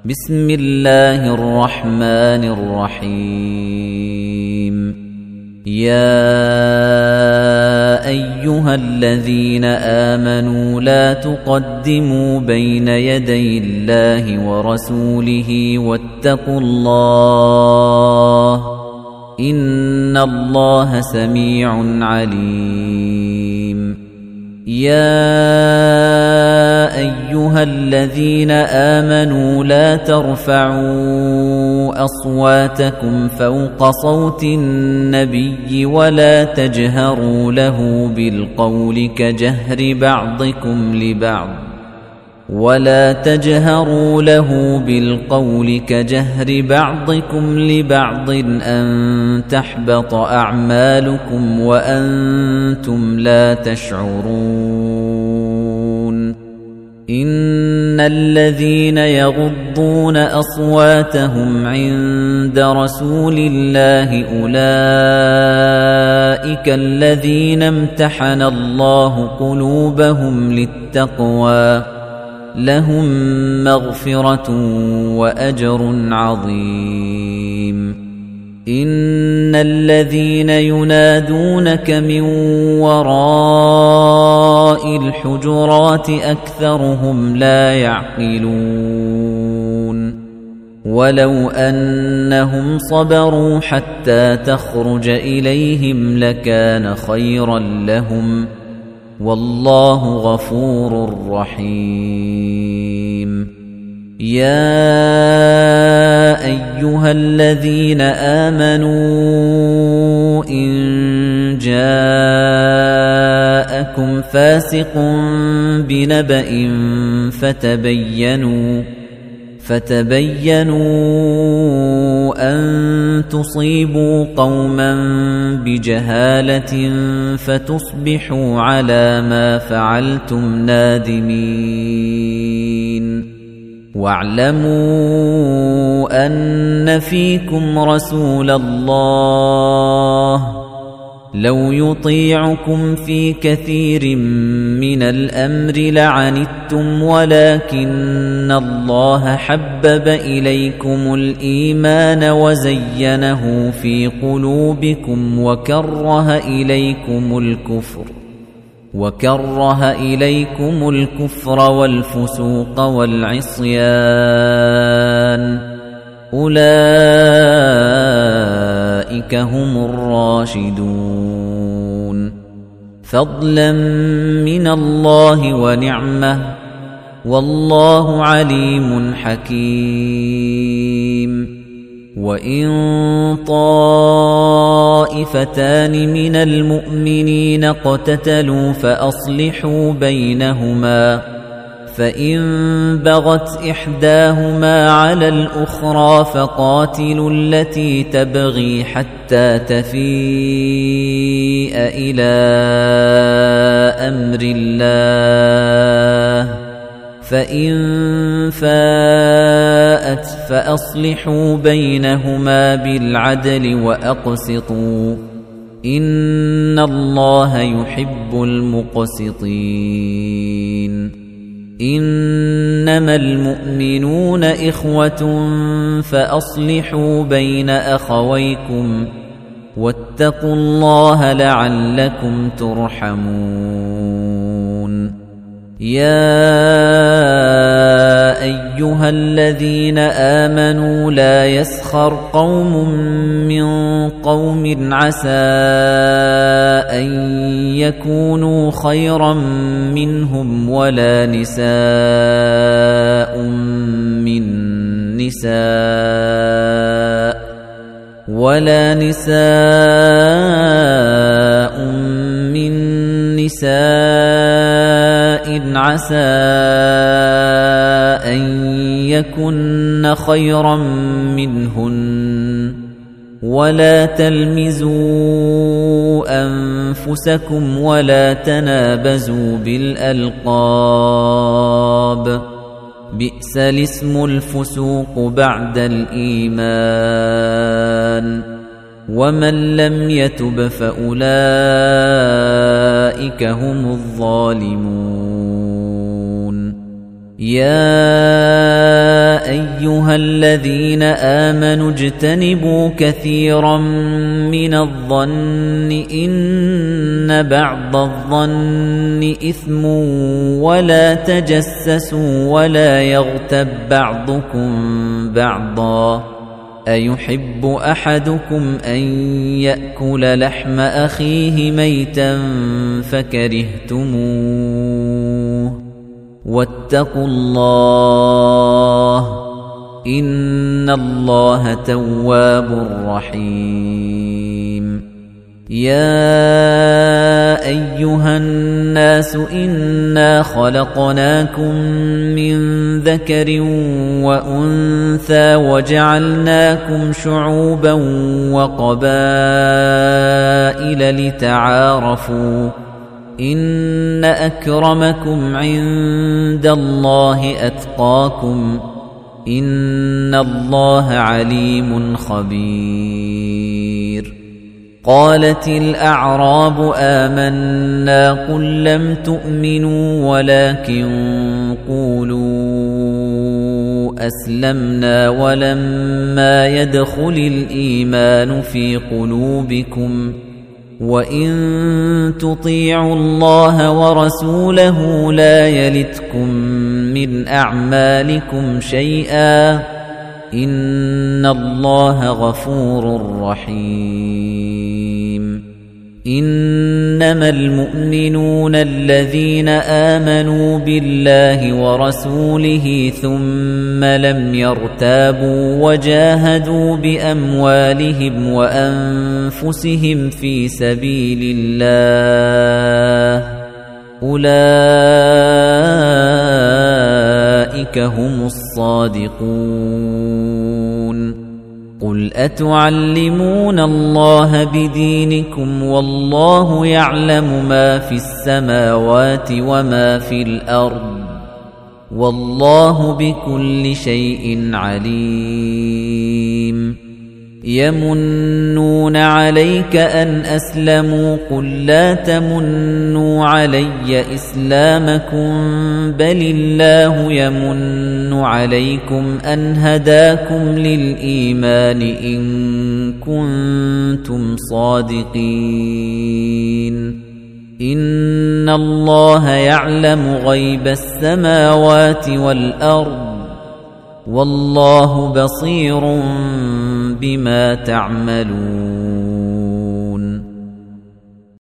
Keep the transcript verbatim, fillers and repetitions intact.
بسم الله الرحمن الرحيم يا أيها الذين آمنوا لا تقدموا بين يدي الله ورسوله واتقوا الله إن الله سميع عليم يا أيها الذين آمنوا لا ترفعوا أصواتكم فوق صوت النبي ولا تجهروا له بالقول كجهر بعضكم لبعض ولا تجهروا له بالقول كجهر بعضكم لبعض أن تحبط أعمالكم وأنتم لا تشعرون إن الذين يغضون أصواتهم عند رسول الله أولئك الذين امتحن الله قلوبهم للتقوى لهم مغفرة وأجر عظيم إن الذين ينادونك من وراء الحجرات أكثرهم لا يعقلون ولو أنهم صبروا حتى تخرج إليهم لكان خيرا لهم والله غفور رحيم يا أيها الذين آمنوا إن جاءكم فاسق بنبأ فتبينوا فتبينوا أن تصيبوا قوما بجهالة فتصبحوا على ما فعلتم نادمين واعلموا أن فيكم رسول الله لو يطيعكم في كثير من الأمر لعنتم ولكن الله حبب إليكم الإيمان وزينه في قلوبكم وكره إليكم الكفر وكره إليكم الكفر والفسوق والعصيان أولئك هم الراشدون فضلا من الله ونعمة والله عليم حكيم وإن طائفتان من المؤمنين اقتتلوا فأصلحوا بينهما فإن بغت إحداهما على الأخرى فقاتلوا التي تبغي حتى تفيء إلى أمر الله فإن فاءت فأصلحوا بينهما بالعدل وأقسطوا إن الله يحب المقسطين إنما المؤمنون إخوة فأصلحوا بين أخويكم واتقوا الله لعلكم ترحمون يا أيها الذين آمنوا لا يسخر قوم من قوم عسى أن يكونوا خيرا منهم ولا نساء من نساء ولا نساء من نساء عسى أن يكن خيرا منهن ولا تلمزوا أنفسكم ولا تنابزوا بالألقاب بئس الاسم الفسوق بعد الإيمان ومن لم يتب فأولئك هم الظالمون يا أيها الذين آمنوا اجتنبوا كثيرا من الظن إن بعض الظن إثم ولا تجسسوا ولا يغتب بعضكم بعضا أيحب أحدكم أن يأكل لحم أخيه ميتا فكرهتموه واتقوا الله إن الله تواب رحيم يا أيها الناس إنا خلقناكم من ذكر وأنثى وجعلناكم شعوبا وقبائل لتعارفوا إن أكرمكم عند الله أتقاكم إن الله عليم خبير قالت الأعراب آمنا قل لم تؤمنوا ولكن قولوا أسلمنا ولما يدخل الإيمان في قلوبكم وَإِن تُطِيعُوا اللَّهَ وَرَسُولَهُ لَا يَلِتْكُم مِّنْ أَعْمَالِكُمْ شَيْئًا إِنَّ اللَّهَ غَفُورٌ رَّحِيمٌ إِنَّمَا الْمُؤْمِنُونَ الَّذِينَ آمَنُوا بِاللَّهِ وَرَسُولِهِ ثُمَّ لَمْ يَرْتَابُوا وَجَاهَدُوا بِأَمْوَالِهِمْ وَأَنفُسِهِمْ فِي سَبِيلِ اللَّهِ أُولَئِكَ هُمُ الصَّادِقُونَ قُلْ أَتُعَلِّمُونَ اللَّهَ بِدِينِكُمْ وَاللَّهُ يَعْلَمُ مَا فِي السَّمَاوَاتِ وَمَا في الْأَرْضِ وَاللَّهُ بِكُلِّ شَيْءٍ عَلِيمٌ يَمُنُّونَ عَلَيْكَ أَنْ أَسْلَمُوا قُل لَّا تَمُنُّوا عَلَيَّ إِسْلَامَكُمْ بَلِ اللَّهُ يَمُنُّ عَلَيْكُمْ أَنْ هَدَاكُمْ لِلْإِيمَانِ إِن كُنتُمْ صَادِقِينَ إِنَّ اللَّهَ يَعْلَمُ غَيْبَ السَّمَاوَاتِ وَالْأَرْضِ وَاللَّهُ بَصِيرٌ بِمَا تَعْمَلُونَ